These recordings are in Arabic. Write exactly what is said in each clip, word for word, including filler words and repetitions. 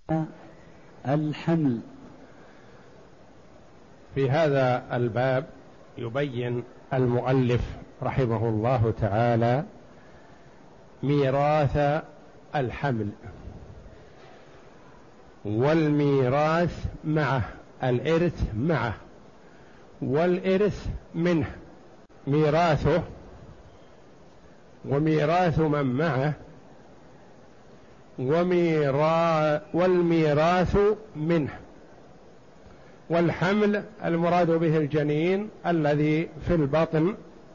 الحمل. في هذا الباب يبين المؤلف رحمه الله تعالى ميراث الحمل والميراث معه، الإرث معه والإرث منه، ميراثه وميراث من معه وميرا والميراث منه. والحمل المراد به الجنين الذي في البطن،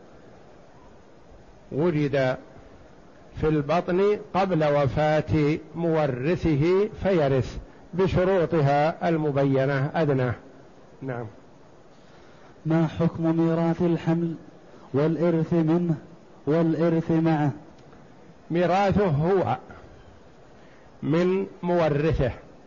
وجد في البطن قبل وفاة مورثه فيرث بشروطها المبينة أدنى. نعم. ما حكم ميراث الحمل والإرث منه والإرث معه؟ ميراثه هو من مورثه،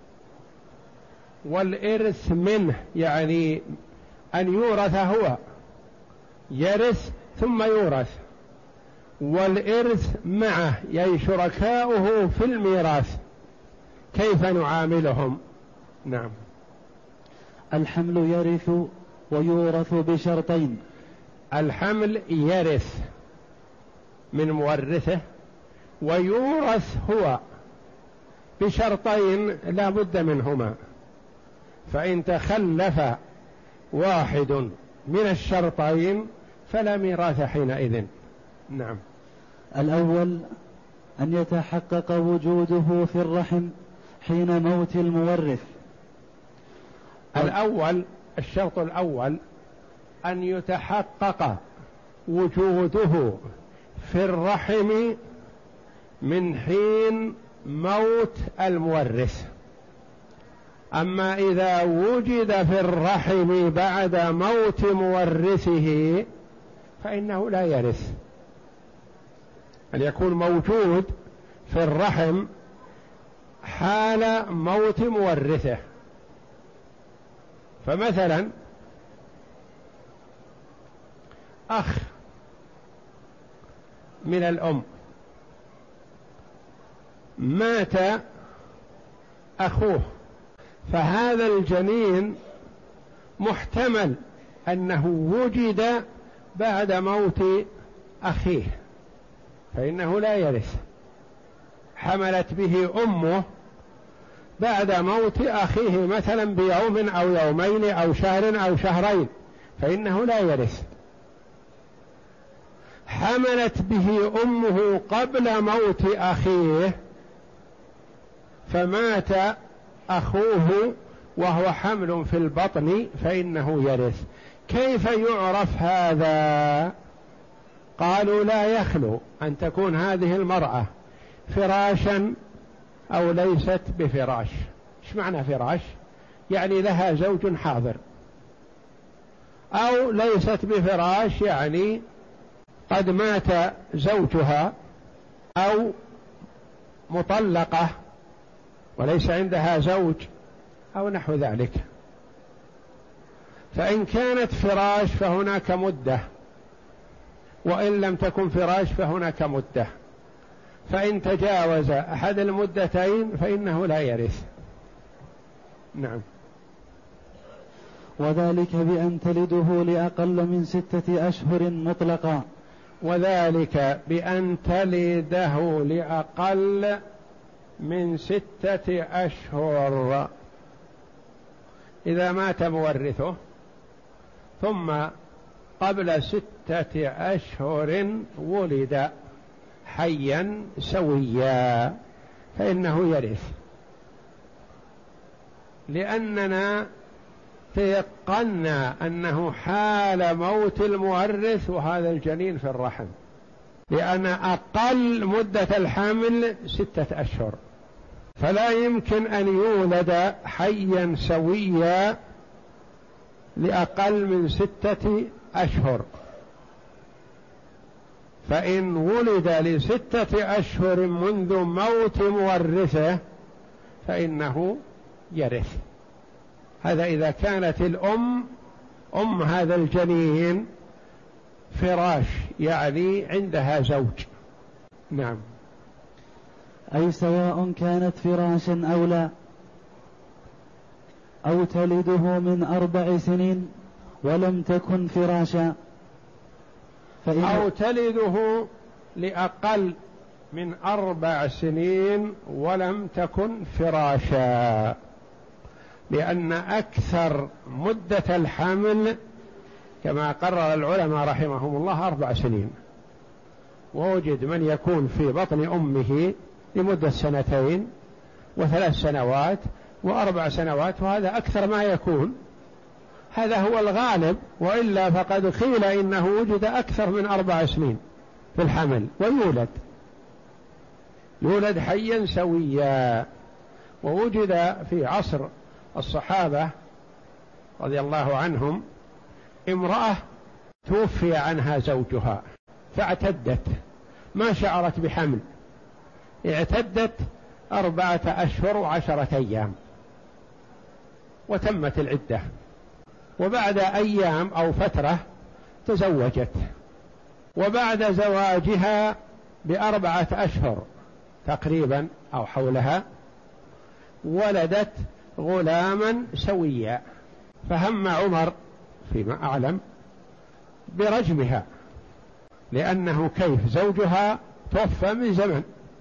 والإرث منه يعني أن يورث هو، يرث ثم يورث، والإرث معه يعني شركاؤه في الميراث، كيف نعاملهم؟ نعم. الحمل يرث ويورث بشرطين. الحمل يرث من مورثه ويورث هو بشرطين لا بد منهما، فإن تخلف واحد من الشرطين فلا ميراث حينئذ. نعم. الأول أن يتحقق وجوده في الرحم حين موت المورث. الأول الشرط الأول أن يتحقق وجوده في الرحم من حين موت المورث. أما إذا وجد في الرحم بعد موت مورثه فإنه لا يرث. أن يكون موجود في الرحم حال موت مورثه. فمثلا أخ من الأم مات أخوه، فهذا الجنين محتمل أنه وجد بعد موت أخيه فإنه لا يرث. حملت به أمه بعد موت أخيه مثلا بيوم أو يومين أو شهر أو شهرين فإنه لا يرث. حملت به أمه قبل موت أخيه فمات أخوه وهو حمل في البطن فإنه يرث. كيف يعرف هذا؟ قالوا لا يخلو أن تكون هذه المرأة فراشا أو ليست بفراش. إيش معنى فراش؟ يعني لها زوج حاضر، أو ليست بفراش يعني قد مات زوجها، أو مطلقة وليس عندها زوج أو نحو ذلك. فإن كانت فراش فهناك مدة، وإن لم تكن فراش فهناك مدة. فإن تجاوز أحد المدتين فإنه لا يرث. نعم. وذلك بأن تلده لأقل من ستة أشهر مطلقا. وذلك بأن تلده لأقل من ستة أشهر. إذا مات مورثه ثم قبل ستة أشهر ولد حيا سويا فإنه يرث، لأننا تيقنا أنه حال موت المورث وهذا الجنين في الرحم، لأن أقل مدة الحمل ستة أشهر، فلا يمكن أن يولد حيا سويا لأقل من ستة أشهر. فإن ولد لستة أشهر منذ موت مورثه فإنه يرث. هذا إذا كانت الأم أم هذا الجنين فراش يعني عندها زوج. نعم. أي سواء كانت فراشا أو لا، أو تلده من أربع سنين ولم تكن فراشا. فإن أو تلده لأقل من أربع سنين ولم تكن فراشا، لأن أكثر مدة الحمل كما قرر العلماء رحمهم الله أربع سنين، ووجد من يكون في بطن أمه لمدة سنتين وثلاث سنوات وأربع سنوات، وهذا أكثر ما يكون، هذا هو الغالب، وإلا فقد قيل إنه وجد أكثر من أربع سنين في الحمل ويولد يولد حيا سويا. ووجد في عصر الصحابة رضي الله عنهم امرأة توفي عنها زوجها فاعتدت، ما شعرت بحمل، اعتدت أربعة أشهر وعشرة أيام وتمت العدة، وبعد أيام أو فترة تزوجت، وبعد زواجها بأربعة أشهر تقريبا أو حولها ولدت غلاما سويا، فهم عمر فيما أعلم برجمها، لأنه كيف زوجها توفى من زمن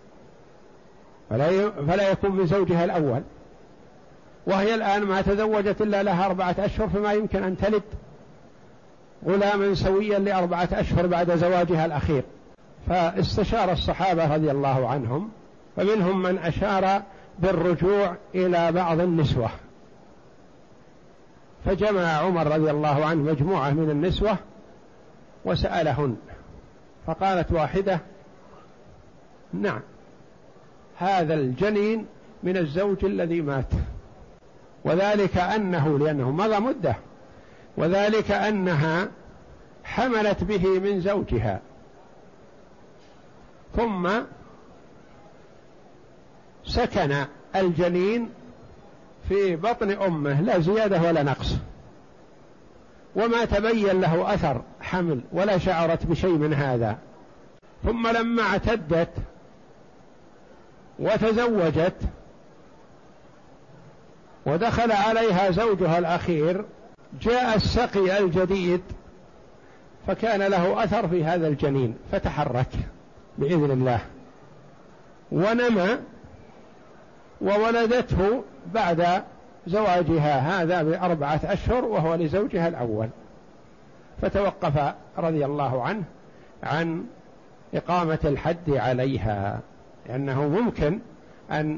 فلا فلا يكون من زوجها الأول، وهي الآن ما تزوجت إلا لها أربعة أشهر، فما يمكن أن تلد غلاما سويا لأربعة أشهر بعد زواجها الأخير. فاستشار الصحابة رضي الله عنهم، فمنهم من أشار بالرجوع إلى بعض النسوة، فجمع عمر رضي الله عنه مجموعة من النسوة وسألهن، فقالت واحدة: نعم، هذا الجنين من الزوج الذي مات، وذلك أنه لأنه مضى مدة، وذلك أنها حملت به من زوجها ثم سكن الجنين في بطن أمه لا زيادة ولا نقص، وما تبين له أثر حمل ولا شعرت بشيء من هذا، ثم لما اعتدت وتزوجت ودخل عليها زوجها الأخير جاء السقي الجديد فكان له أثر في هذا الجنين فتحرك بإذن الله ونمى وولدته بعد زواجها هذا بأربعة أشهر وهو لزوجها الأول، فتوقف رضي الله عنه عن إقامة الحد عليها، لأنه ممكن أن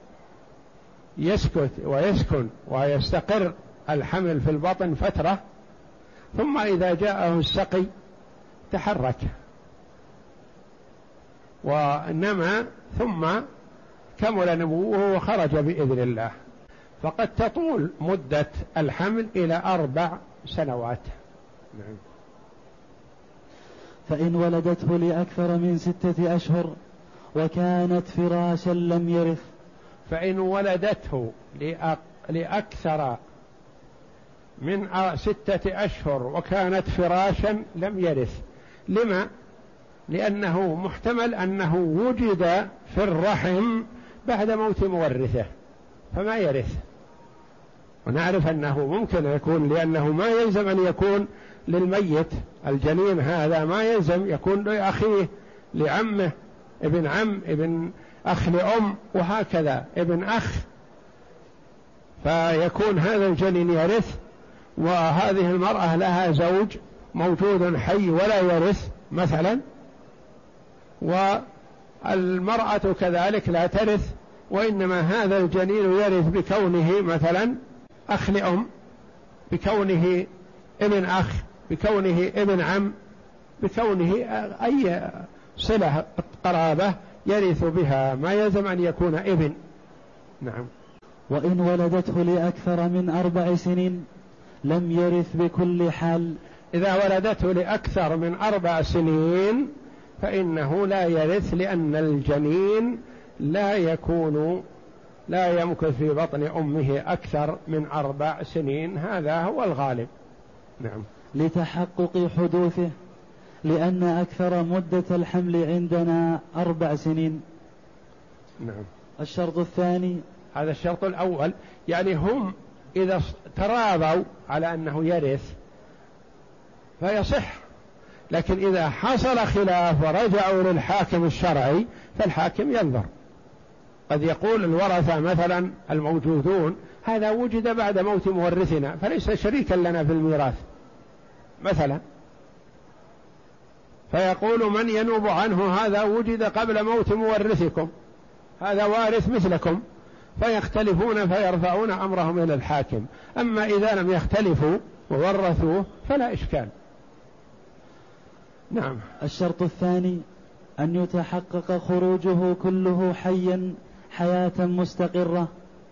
يسكت ويسكن ويستقر الحمل في البطن فترة، ثم إذا جاءه السقي تحرك ونمى ثم كمل نموه وخرج بإذن الله، فقد تطول مدة الحمل إلى أربع سنوات. نعم. فإن ولدته لأكثر من ستة أشهر وكانت فراشا لم يرث. فإن ولدته لأكثر من ستة أشهر وكانت فراشا لم يرث. لما؟ لأنه محتمل أنه وجد في الرحم بعد موت مورثه فما يرث، ونعرف أنه ممكن يكون، لأنه ما يلزم أن يكون للميت الجنين هذا، ما يلزم يكون لأخيه، لعمه، ابن عم، ابن أخ لأم، وهكذا ابن أخ، فيكون هذا الجنين يرث، وهذه المرأة لها زوج موجود حي ولا يرث مثلا، والمرأة كذلك لا ترث، وإنما هذا الجنين يرث بكونه مثلا أخ لأم، بكونه ابن أخ، بكونه ابن عم، بكونه أي صلة قرابة يرث بها، ما يلزم أن يكون ابن. نعم. وإن ولدته لأكثر من أربع سنين لم يرث بكل حال. إذا ولدته لأكثر من أربع سنين فإنه لا يرث، لأن الجنين لا يكون لا يمكث في بطن أمه أكثر من أربع سنين، هذا هو الغالب. نعم. لتحقق حدوثه، لأن أكثر مدة الحمل عندنا أربع سنين. نعم. الشرط الثاني، هذا الشرط الأول، يعني هم إذا تراضوا على أنه يرث فيصح، لكن إذا حصل خلاف ورجعوا للحاكم الشرعي فالحاكم ينظر. قد يقول الورثة مثلا الموجودون هذا وجد بعد موت مورثنا فليس شريكا لنا في الميراث مثلا، فيقول من ينوب عنه هذا وجد قبل موت مورثكم، هذا وارث مثلكم، فيختلفون فيرفعون أمرهم إلى الحاكم. أما إذا لم يختلفوا وورثوه فلا إشكال. نعم. الشرط الثاني أن يتحقق خروجه كله حيا حياة مستقرة،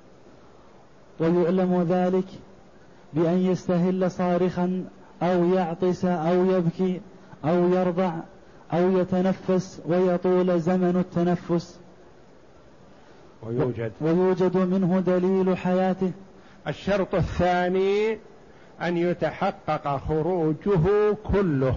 ويعلم ذلك بأن يستهل صارخا أو يعطس أو يبكي أو يرضع أو يتنفس ويطول زمن التنفس، ويوجد, ويوجد منه دليل حياته. الشرط الثاني أن يتحقق خروجه كله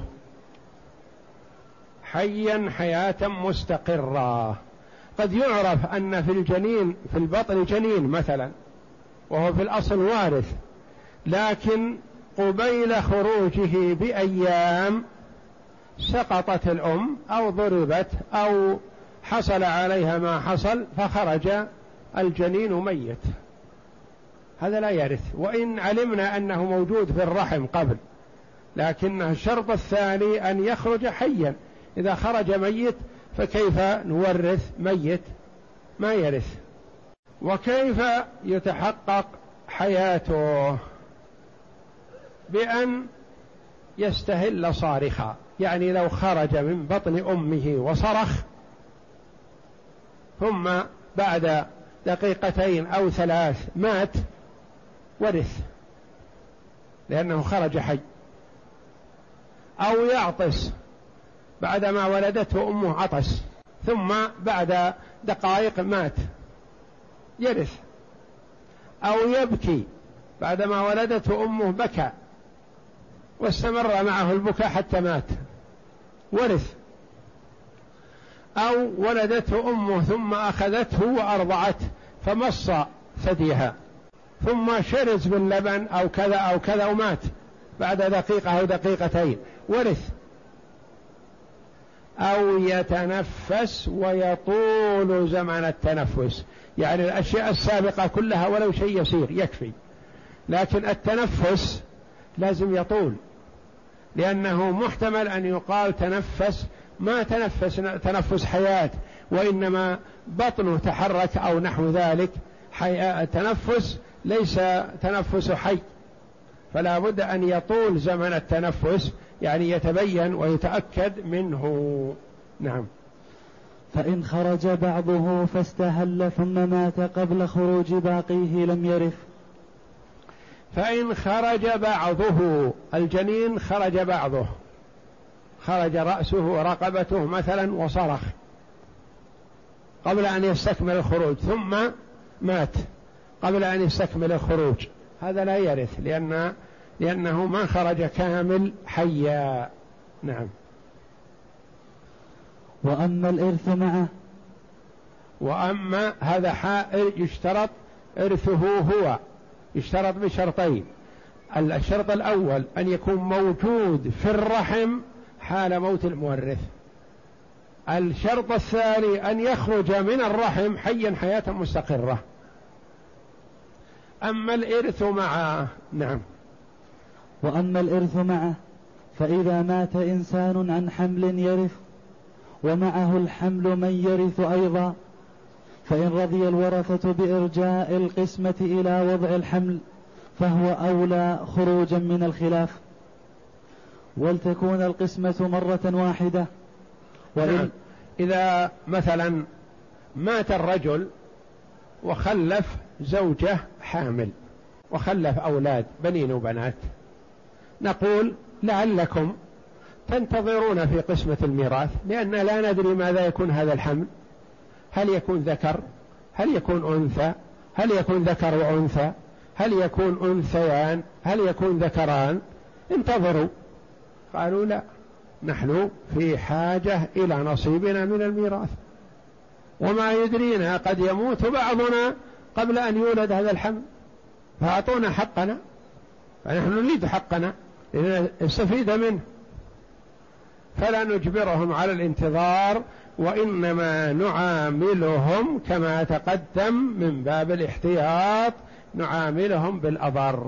حيا حياة مستقرة. قد يعرف أن في الجنين في البطن جنين مثلا وهو في الأصل وارث، لكن قبيل خروجه بأيام سقطت الأم أو ضربت أو حصل عليها ما حصل فخرج الجنين ميت، هذا لا يرث وإن علمنا أنه موجود في الرحم قبل، لكن الشرط الثاني أن يخرج حيا. إذا خرج ميت فكيف نورث ميت؟ ما يرث. وكيف يتحقق حياته؟ بأن يستهل صارخا، يعني لو خرج من بطن أمه وصرخ ثم بعد دقيقتين أو ثلاث مات ورث لأنه خرج حي. أو يعطس بعدما ولدته أمه عطس ثم بعد دقائق مات يرث. أو يبكي بعدما ولدته أمه بكى واستمر معه البكاء حتى مات ورث. أو ولدته أمه ثم أخذته وأرضعته فمص ثديها ثم شرس باللبن أو كذا أو كذا ومات بعد دقيقة أو دقيقتين ورث. أو يتنفس ويطول زمن التنفس، يعني الأشياء السابقة كلها ولو شيء يسير يكفي، لكن التنفس لازم يطول، لأنه محتمل أن يقال تنفس ما تنفس تنفس حياة وإنما بطنه تحرك أو نحو ذلك، تنفس ليس تنفس حي، فلا بد أن يطول زمن التنفس يعني يتبين ويتأكد منه. نعم. فإن خرج بعضه فاستهل ثم مات قبل خروج باقيه لم يرث. فإن خرج بعضه، الجنين خرج بعضه، خرج رأسه ورقبته مثلا وصرخ قبل أن يستكمل الخروج ثم مات قبل أن يستكمل الخروج، هذا لا يرث لأن لأنه ما خرج كامل حيا. نعم. وأما الإرث معه، وأما هذا حائر يشترط إرثه هو، يشترط بشرطين. الشرط الأول أن يكون موجود في الرحم حال موت المورث. الشرط الثاني أن يخرج من الرحم حيا حياة مستقرة. أما الإرث معه. نعم. وأما الإرث معه فإذا مات إنسان عن حمل يرث ومعه الحمل من يرث أيضا، فإن رضي الورثة بإرجاء القسمة إلى وضع الحمل فهو أولى خروجا من الخلاف، ولتكون القسمة مرة واحدة. وإن نعم. إذا مثلا مات الرجل وخلف زوجة حامل وخلف أولاد بنين وبنات، نقول لعلكم تنتظرون في قسمة الميراث لأن لا ندري ماذا يكون هذا الحمل، هل يكون ذكر، هل يكون أنثى، هل يكون ذكر وأنثى، هل يكون أنثيان، هل يكون ذكران، انتظروا. قالوا لا، نحن في حاجة إلى نصيبنا من الميراث، وما يدرينا قد يموت بعضنا قبل أن يولد هذا الحمل، فأعطونا حقنا، فنحن نريد حقنا لنستفيد منه، فلا نجبرهم على الانتظار، وإنما نعاملهم كما تقدم من باب الاحتياط، نعاملهم بالأضر.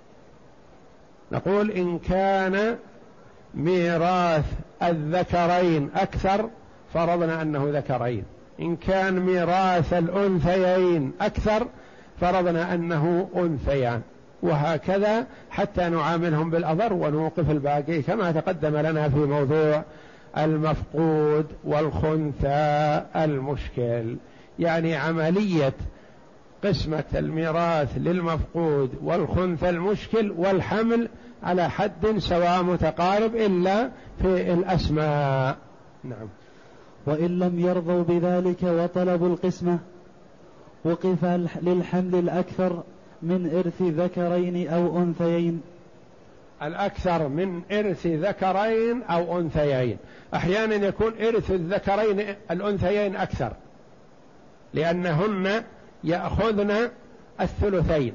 نقول إن كان ميراث الذكرين أكثر فرضنا أنه ذكرين، إن كان ميراث الأنثيين أكثر فرضنا أنه أنثيان، وهكذا حتى نعاملهم بالأضر ونوقف الباقي كما تقدم لنا في موضوع المفقود والخنثى المشكل. يعني عملية قسمة الميراث للمفقود والخنثى المشكل والحمل على حد سواء متقارب إلا في الأسماء. نعم. وإن لم يرضوا بذلك وطلبوا القسمة وقف للحمل الأكثر من إرث ذكرين أو أنثيين. الأكثر من إرث ذكرين أو أنثيين، أحيانا يكون إرث الذكرين الأنثيين أكثر لأنهن يأخذن الثلثين،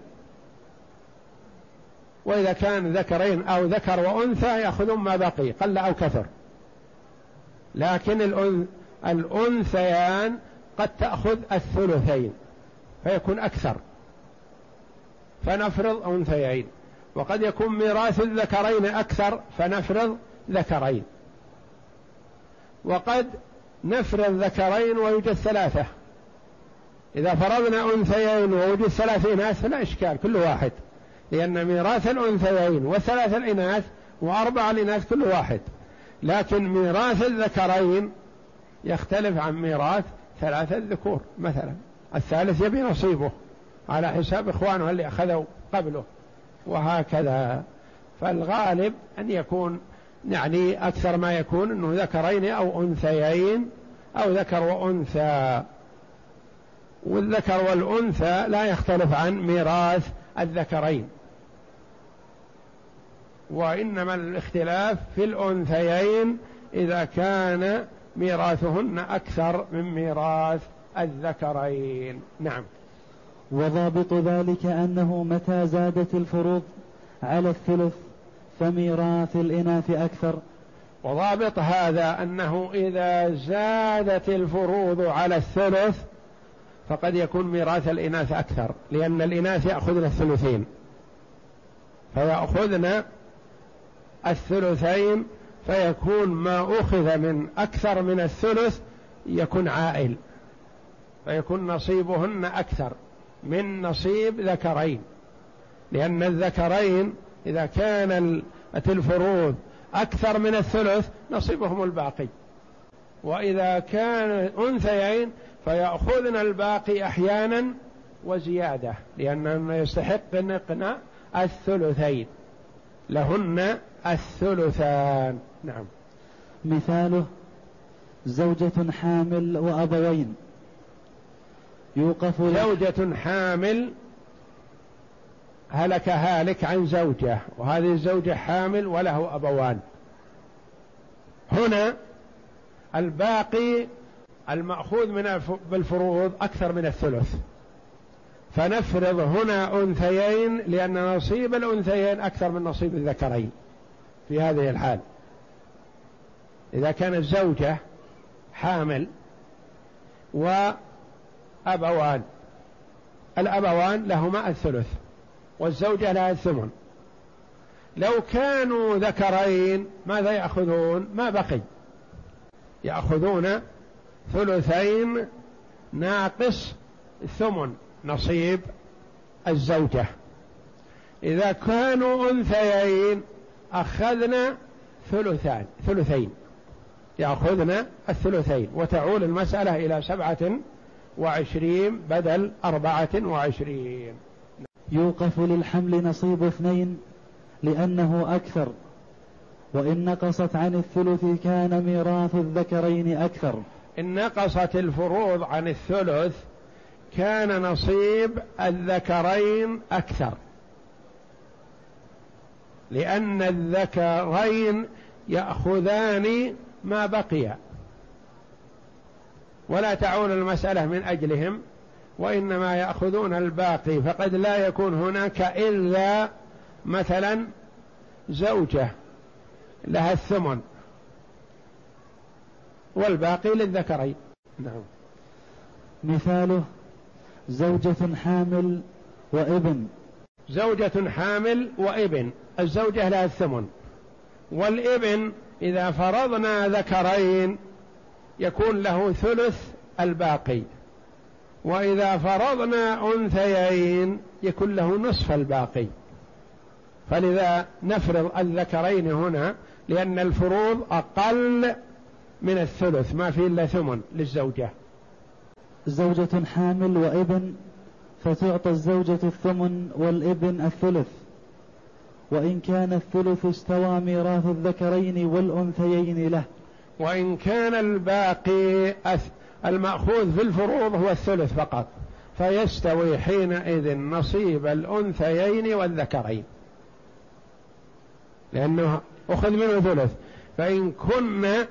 وإذا كان ذكرين أو ذكر وأنثى يأخذون ما بقي قل أو كثر، لكن الأنثيان قد تأخذ الثلثين فيكون أكثر، فنفرض أنثيين. وقد يكون ميراث الذكرين أكثر فنفرض ذكرين، وقد نفرض ذكرين ويوجد ثلاثة. إذا فرضنا أنثيين ووجد ثلاث إناث فلا إشكال كل واحد، لأن ميراث الأنثيين وثلاث الإناث وأربع الإناث كل واحد، لكن ميراث الذكرين يختلف عن ميراث ثلاثة الذكور مثلا، الثالث يبي نصيبه على حساب إخوانه اللي أخذوا قبله، وهكذا. فالغالب أن يكون يعني أكثر ما يكون أنه ذكرين أو أنثيين أو ذكر وأنثى، والذكر والأنثى لا يختلف عن ميراث الذكرين، وإنما الاختلاف في الأنثيين إذا كان ميراثهن أكثر من ميراث الذكرين. نعم. وضابط ذلك أنه متى زادت الفروض على الثلث فميراث الإناث أكثر. وضابط هذا أنه إذا زادت الفروض على الثلث فقد يكون ميراث الإناث أكثر، لأن الإناث يأخذن الثلثين فيأخذن الثلثين، فيكون ما أخذ من أكثر من الثلث يكون عائل، فيكون نصيبهن أكثر من نصيب ذكرين، لأن الذكرين إذا كان الفروض أكثر من الثلث نصيبهم الباقي، وإذا كان أنثيين فيأخذن الباقي أحيانا وزيادة، لأنهن يستحقن إقناء الثلثين، لهن الثلثان. نعم. مثاله زوجة حامل وأبوين يوقف. زوجة حامل هلك هالك عن زوجة، وهذه الزوجة حامل وله أبوان، هنا الباقي المأخوذ من بالفروض أكثر من الثلث، فنفرض هنا أنثيين لأن نصيب الأنثيين أكثر من نصيب الذكرين. في هذه الحال إذا كانت زوجة حامل وأبوان، الأبوان لهما الثلث والزوجة لها الثمن، لو كانوا ذكرين ماذا يأخذون؟ ما بقي، يأخذون ثلثين ناقص ثمن نصيب الزوجة. إذا كانوا أنثيين أخذنا ثلثان ثلثين يأخذنا الثلثين، وتعول المسألة إلى سبعة وعشرين بدل أربعة وعشرين. يوقف للحمل نصيب اثنين لأنه أكثر، وإن نقصت عن الثلث كان ميراث الذكرين أكثر. إن نقصت الفروض عن الثلث كان نصيب الذكرين أكثر، لأن الذكرين يأخذان ما بقي ولا تعول المسألة من أجلهم، وإنما يأخذون الباقي، فقد لا يكون هناك إلا مثلا زوجة لها الثمن والباقي للذكرين. نعم. مثاله زوجة حامل وابن. زوجة حامل وابن، الزوجة لها الثمن، والابن إذا فرضنا ذكرين يكون له ثلث الباقي، وإذا فرضنا أنثيين يكون له نصف الباقي. فلذا نفرض الذكرين هنا لأن الفروض أقل من الثلث، ما في إلا ثمن للزوجة. زوجة حامل وابن فتعطى الزوجة الثمن والابن الثلث، وإن كان الثلث استوى ميراث الذكرين والأنثيين له. وإن كان الباقي المأخوذ في الفروض هو الثلث فقط، فيستوي حينئذ نصيب الأنثيين والذكرين، لأنه أخذ منه ثلث. فإن كنا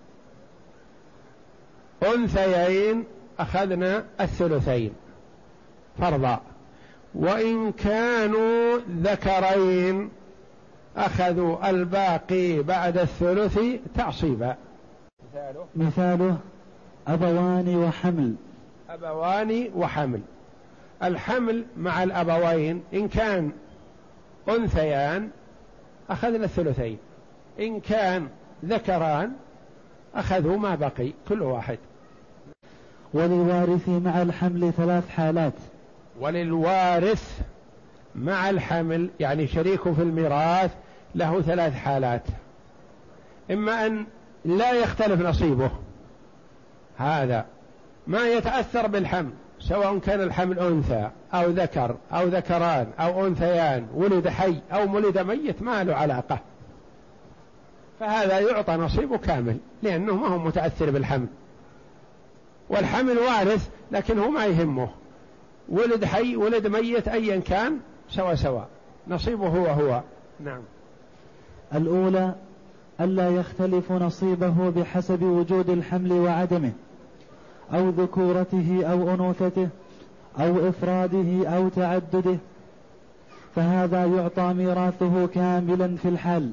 أنثيين أخذنا الثلثين فرضا، وإن كانوا ذكرين أخذوا الباقي بعد الثلث تعصيبا. مثاله, مثاله أبوان وحمل. أبوان وحمل، الحمل مع الأبوين إن كان أنثيان أخذنا الثلثين، إن كان ذكران أخذوا ما بقي كل واحد. وللوارث مع الحمل ثلاث حالات. وللوارث مع الحمل يعني شريكه في الميراث له ثلاث حالات: إما أن لا يختلف نصيبه، هذا ما يتأثر بالحمل، سواء كان الحمل أنثى أو ذكر أو ذكران أو أنثيان، ولد حي أو ولد ميت ما له علاقة، فهذا يعطى نصيبه كامل لأنه ما هو متأثر بالحمل. والحمل وارث لكن هو ما يهمه، ولد حي ولد ميت أيا كان سوا سوا نصيبه هو هو. نعم. الأولى ألا يختلف نصيبه بحسب وجود الحمل وعدمه، أو ذكورته أو أنوثته أو إفراده أو تعدده، فهذا يعطى ميراثه كاملا في الحال،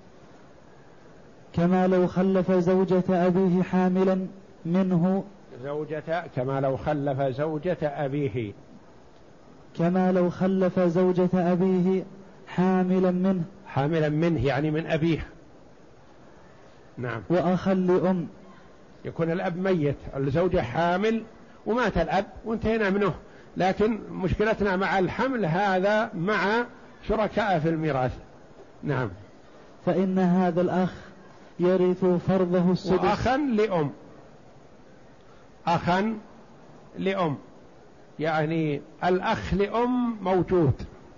كما لو خلف زوجة أبيه حاملا منه زوجة كما لو خلف زوجة أبيه كما لو خلف زوجة أبيه حاملا منه حاملا منه يعني من أبيه. نعم. وأخا لأم، يكون الأب ميت، الزوجة حامل ومات الأب وانتهينا منه، لكن مشكلتنا مع الحمل هذا مع شركاء في الميراث. نعم. فإن هذا الأخ يرث فرضه السدس. وأخا لأم، أخا لأم يعني الأخ لأم موجود،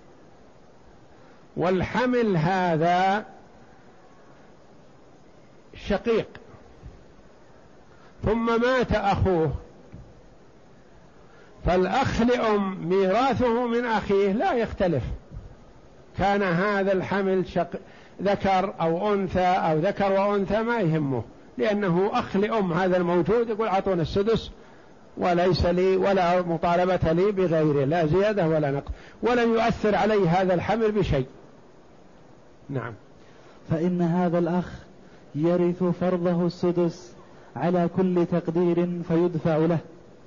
والحمل هذا شقيق ثم مات أخوه، فالأخ لأم ميراثه من أخيه لا يختلف، كان هذا الحمل شق... ذكر أو أنثى أو ذكر وأنثى ما يهمه، لأنه أخ لأم هذا الموجود يقول أعطونا السدس وليس لي ولا مطالبة لي بغيره، لا زيادة ولا نقص، ولن يؤثر علي هذا الحمل بشيء. نعم. فإن هذا الأخ يرث فرضه السدس على كل تقدير فيدفع له.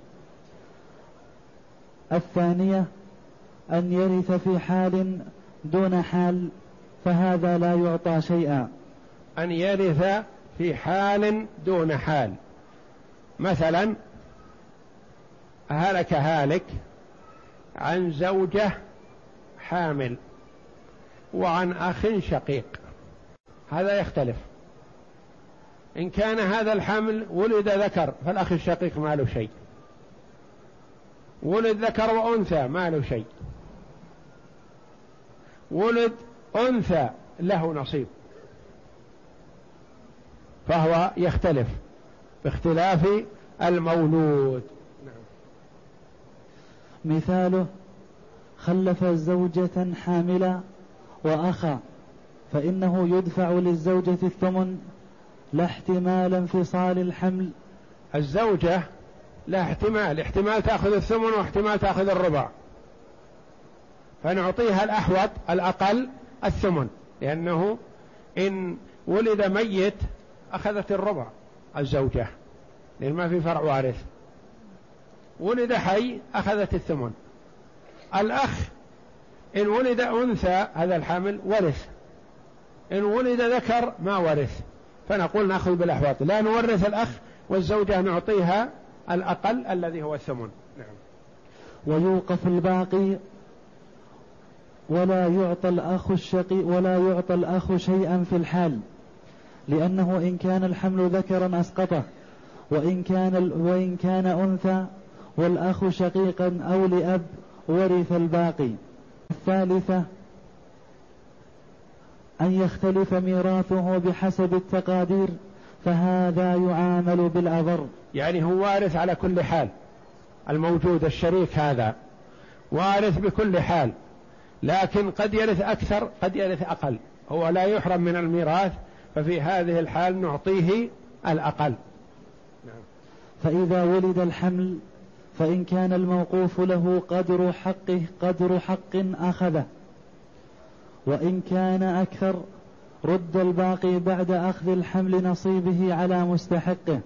الثانية أن يرث في حال دون حال، فهذا لا يعطى شيئا. أن يرث في حال دون حال، مثلا هلك هالك عن زوجة حامل وعن أخ شقيق، هذا يختلف. إن كان هذا الحمل ولد ذكر فالأخ الشقيق ما له شيء، ولد ذكر وأنثى ما له شيء، ولد أنثى له نصيب، فهو يختلف باختلاف المولود. نعم. مثاله خلف زوجة حاملة وأخا، فإنه يدفع للزوجة الثمن لا احتمال انفصال الحمل. الزوجة لا احتمال احتمال تأخذ الثمن واحتمال تأخذ الربع، فنعطيها الأحوط الأقل الثمن، لأنه إن ولد ميت أخذت الربع الزوجة لأن ما في فرع وارث، ولد حي أخذت الثمن. الأخ إن ولد أنثى هذا الحامل ورث، إن ولد ذكر ما ورث، فنقول نأخذ بالأحوط، لا نورث الأخ والزوجة نعطيها الأقل الذي هو الثمن. نعم. ويوقف الباقي ولا يعطى الأخ الشقي ولا يعطى الأخ شيئا في الحال، لأنه إن كان الحمل ذكرا أسقطه، وإن كان وإن كان أنثى والأخ شقيقا أو لأب ورث الباقي. الثالثة أن يختلف ميراثه بحسب التقادير، فهذا يعامل بالأضر. يعني هو وارث على كل حال، الموجود الشريك هذا وارث بكل حال، لكن قد يرث أكثر قد يرث أقل، هو لا يحرم من الميراث، ففي هذه الحال نعطيه الأقل. نعم. فإذا ولد الحمل فإن كان الموقوف له قدر حقه قدر حق أخذه، وإن كان أكثر رد الباقي بعد أخذ الحمل نصيبه على مستحقه،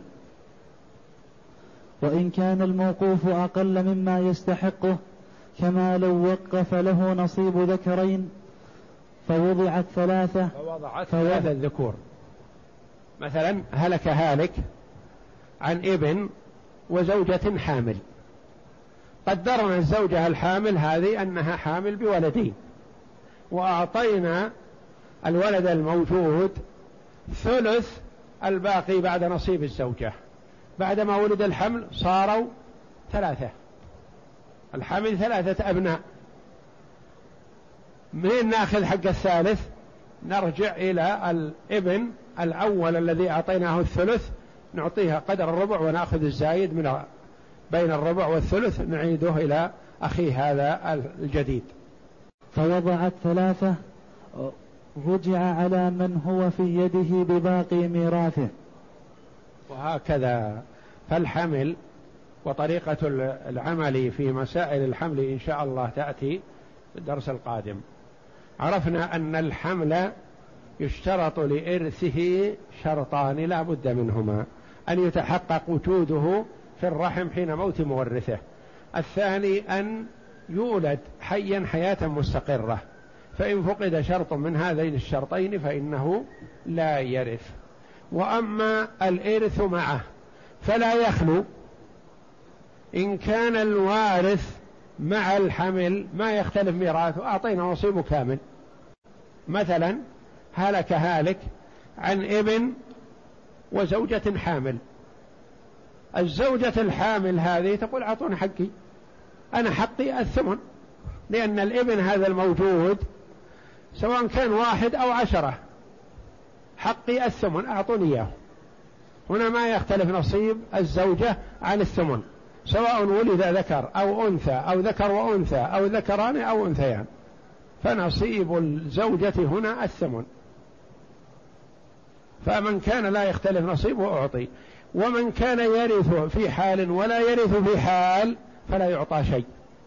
وإن كان الموقوف أقل مما يستحقه كما لو وقف له نصيب ذكرين فوضعت ثلاثة فوضعت ثلاثة ذكور، مثلا هلك هالك عن ابن وزوجة حامل، قدرنا الزوجة الحامل هذه أنها حامل بولدين، وأعطينا الولد الموجود ثلث الباقي بعد نصيب الزوجة، بعدما ولد الحمل صاروا ثلاثة، الحامل ثلاثة أبناء، منين نأخذ حق الثالث؟ نرجع إلى الابن الأول الذي أعطيناه الثلث نعطيها قدر الربع، ونأخذ الزايد من بين الربع والثلث نعيده إلى أخيه هذا الجديد. فوضعت ثلاثة رجع على من هو في يده بباقي ميراثه. وهكذا فالحمل وطريقة العمل في مسائل الحمل إن شاء الله تأتي في الدرس القادم. عرفنا أن الحمل يشترط لإرثه شرطان لا بد منهما: أن يتحقق وجوده في الرحم حين موت مورثه، الثاني أن يولد حيا حياة مستقرة، فإن فقد شرط من هذين الشرطين فإنه لا يرث. وأما الإرث معه فلا يخلو، إن كان الوارث مع الحمل ما يختلف ميراثه، أعطينا نصيبه كامل. مثلا هلك هالك عن ابن وزوجة حامل، الزوجة الحامل هذه تقول أعطوني حقي، أنا حقي الثمن، لأن الابن هذا الموجود سواء كان واحد أو عشرة حقي الثمن، أعطوني إياه. هنا ما يختلف نصيب الزوجة عن الثمن، سواء ولد ذكر أو أنثى أو ذكر وأنثى أو ذكران أو أنثيان، فنصيب الزوجة هنا الثمن. فمن كان لا يختلف نصيبه أعطي، ومن كان يرث في حال ولا يرث في حال فلا يعطى شيء،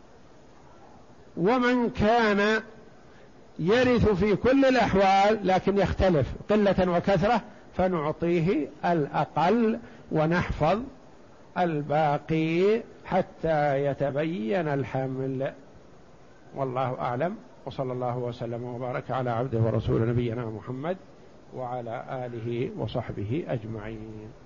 ومن كان يرث في كل الأحوال لكن يختلف قلة وكثرة فنعطيه الأقل ونحفظ الباقي حتى يتبين الحمل. والله أعلم، وصلى الله وسلم وبارك على عبده ورسول نبينا محمد وعلى آله وصحبه أجمعين.